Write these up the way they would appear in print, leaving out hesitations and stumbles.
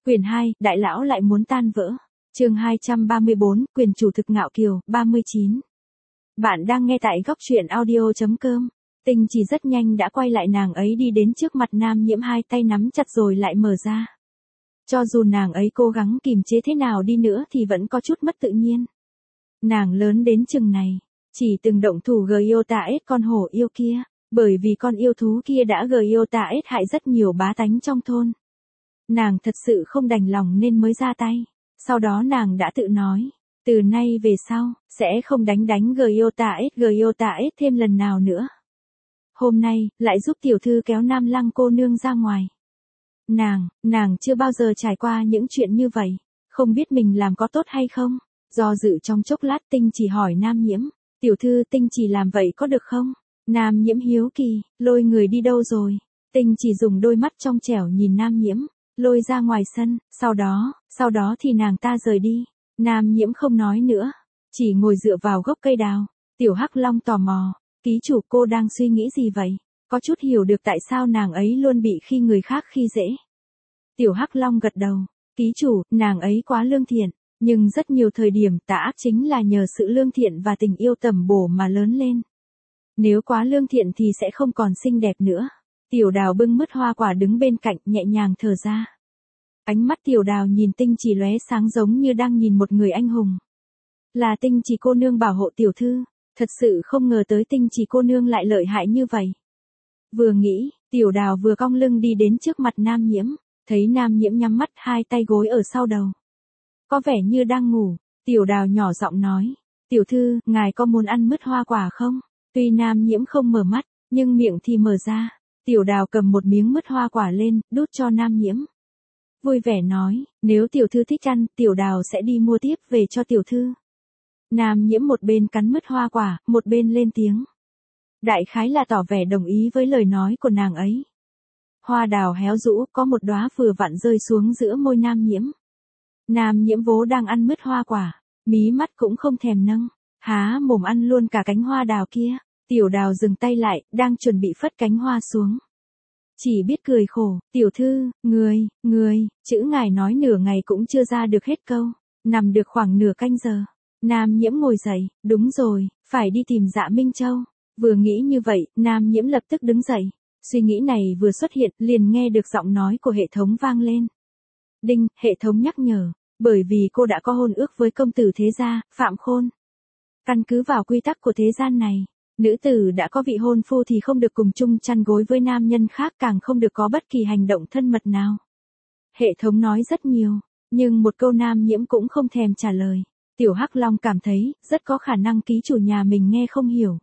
Quyển 2, Đại lão lại muốn tan vỡ. Chương 234, Quyền chủ thực ngạo kiều, 39. Bạn đang nghe tại góc truyện audio.com. Tinh chỉ rất nhanh đã quay lại, nàng ấy đi đến trước mặt Nam Nhiễm, hai tay nắm chặt rồi lại mở ra. Cho dù nàng ấy cố gắng kìm chế thế nào đi nữa thì vẫn có chút mất tự nhiên. Nàng lớn đến chừng này, chỉ từng động thủ Gyota-S con hổ yêu kia, bởi vì con yêu thú kia đã Gyota-S hại rất nhiều bá tánh trong thôn. Nàng thật sự không đành lòng nên mới ra tay. Sau đó nàng đã tự nói, từ nay về sau, sẽ không đánh Gyota-S thêm lần nào nữa. Hôm nay, lại giúp tiểu thư kéo Nam Lăng cô nương ra ngoài. Nàng chưa bao giờ trải qua những chuyện như vậy, không biết mình làm có tốt hay không. Do dự trong chốc lát, Tinh chỉ hỏi Nam Nhiễm, tiểu thư, Tinh chỉ làm vậy có được không? Nam Nhiễm hiếu kỳ, lôi người đi đâu rồi? Tinh chỉ dùng đôi mắt trong trẻo nhìn Nam Nhiễm, lôi ra ngoài sân, sau đó thì nàng ta rời đi. Nam Nhiễm không nói nữa, chỉ ngồi dựa vào gốc cây đào. Tiểu Hắc Long tò mò, ký chủ, cô đang suy nghĩ gì vậy? Có chút hiểu được tại sao nàng ấy luôn bị khi người khác khi dễ. Tiểu Hắc Long gật đầu, ký chủ, nàng ấy quá lương thiện, nhưng rất nhiều thời điểm tà ác chính là nhờ sự lương thiện và tình yêu tầm bổ mà lớn lên. Nếu quá lương thiện thì sẽ không còn xinh đẹp nữa. Tiểu Đào bưng mứt hoa quả đứng bên cạnh, nhẹ nhàng thở ra. Ánh mắt Tiểu Đào nhìn Tinh chỉ lóe sáng giống như đang nhìn một người anh hùng. Là Tinh chỉ cô nương bảo hộ tiểu thư, thật sự không ngờ tới Tinh chỉ cô nương lại lợi hại như vậy. Vừa nghĩ, Tiểu Đào vừa cong lưng đi đến trước mặt Nam Nhiễm, thấy Nam Nhiễm nhắm mắt, hai tay gối ở sau đầu. Có vẻ như đang ngủ, Tiểu Đào nhỏ giọng nói, tiểu thư, ngài có muốn ăn mứt hoa quả không? Tuy Nam Nhiễm không mở mắt, nhưng miệng thì mở ra. Tiểu Đào cầm một miếng mứt hoa quả lên, đút cho Nam Nhiễm. Vui vẻ nói, nếu tiểu thư thích ăn, Tiểu Đào sẽ đi mua tiếp về cho tiểu thư. Nam Nhiễm một bên cắn mứt hoa quả, một bên lên tiếng. Đại khái là tỏ vẻ đồng ý với lời nói của nàng ấy. Hoa đào héo rũ, có một đóa vừa vặn rơi xuống giữa môi Nam Nhiễm. Nam Nhiễm vố đang ăn mứt hoa quả, mí mắt cũng không thèm nâng, há mồm ăn luôn cả cánh hoa đào kia. Tiểu Đào dừng tay lại, đang chuẩn bị phất cánh hoa xuống. Chỉ biết cười khổ, tiểu thư, người, chữ ngài nói nửa ngày cũng chưa ra được hết câu, nằm được khoảng nửa canh giờ. Nam Nhiễm ngồi dậy, đúng rồi, phải đi tìm Dạ Minh Châu. Vừa nghĩ như vậy, Nam Nhiễm lập tức đứng dậy. Suy nghĩ này vừa xuất hiện, liền nghe được giọng nói của hệ thống vang lên. Đinh, hệ thống nhắc nhở, bởi vì cô đã có hôn ước với công tử thế gia, Phạm Khôn. Căn cứ vào quy tắc của thế gian này, nữ tử đã có vị hôn phu thì không được cùng chung chăn gối với nam nhân khác, càng không được có bất kỳ hành động thân mật nào. Hệ thống nói rất nhiều, nhưng một câu Nam Nhiễm cũng không thèm trả lời. Tiểu Hắc Long cảm thấy, rất có khả năng ký chủ nhà mình nghe không hiểu.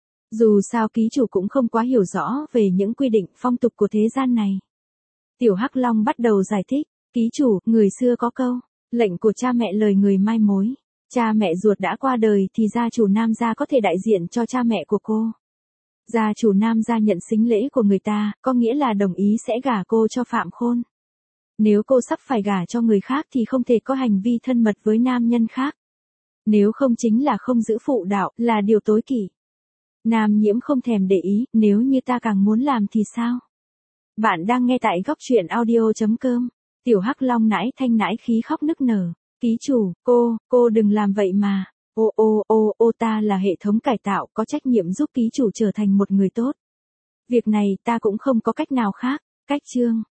Dù sao ký chủ cũng không quá hiểu rõ về những quy định phong tục của thế gian này. Tiểu Hắc Long bắt đầu giải thích, ký chủ, người xưa có câu, lệnh của cha mẹ lời người mai mối. Cha mẹ ruột đã qua đời thì gia chủ Nam gia có thể đại diện cho cha mẹ của cô. Gia chủ Nam gia nhận sính lễ của người ta, có nghĩa là đồng ý sẽ gả cô cho Phạm Khôn. Nếu cô sắp phải gả cho người khác thì không thể có hành vi thân mật với nam nhân khác. Nếu không chính là không giữ phụ đạo, là điều tối kỵ. Nam Nhiễm không thèm để ý, nếu như ta càng muốn làm thì sao? Bạn đang nghe tại góc truyện audio.com. Tiểu Hắc Long nãi thanh nãi khí khóc nức nở. Ký chủ, cô đừng làm vậy mà. Ta là hệ thống cải tạo, có trách nhiệm giúp ký chủ trở thành một người tốt. Việc này ta cũng không có cách nào khác. Cách chương.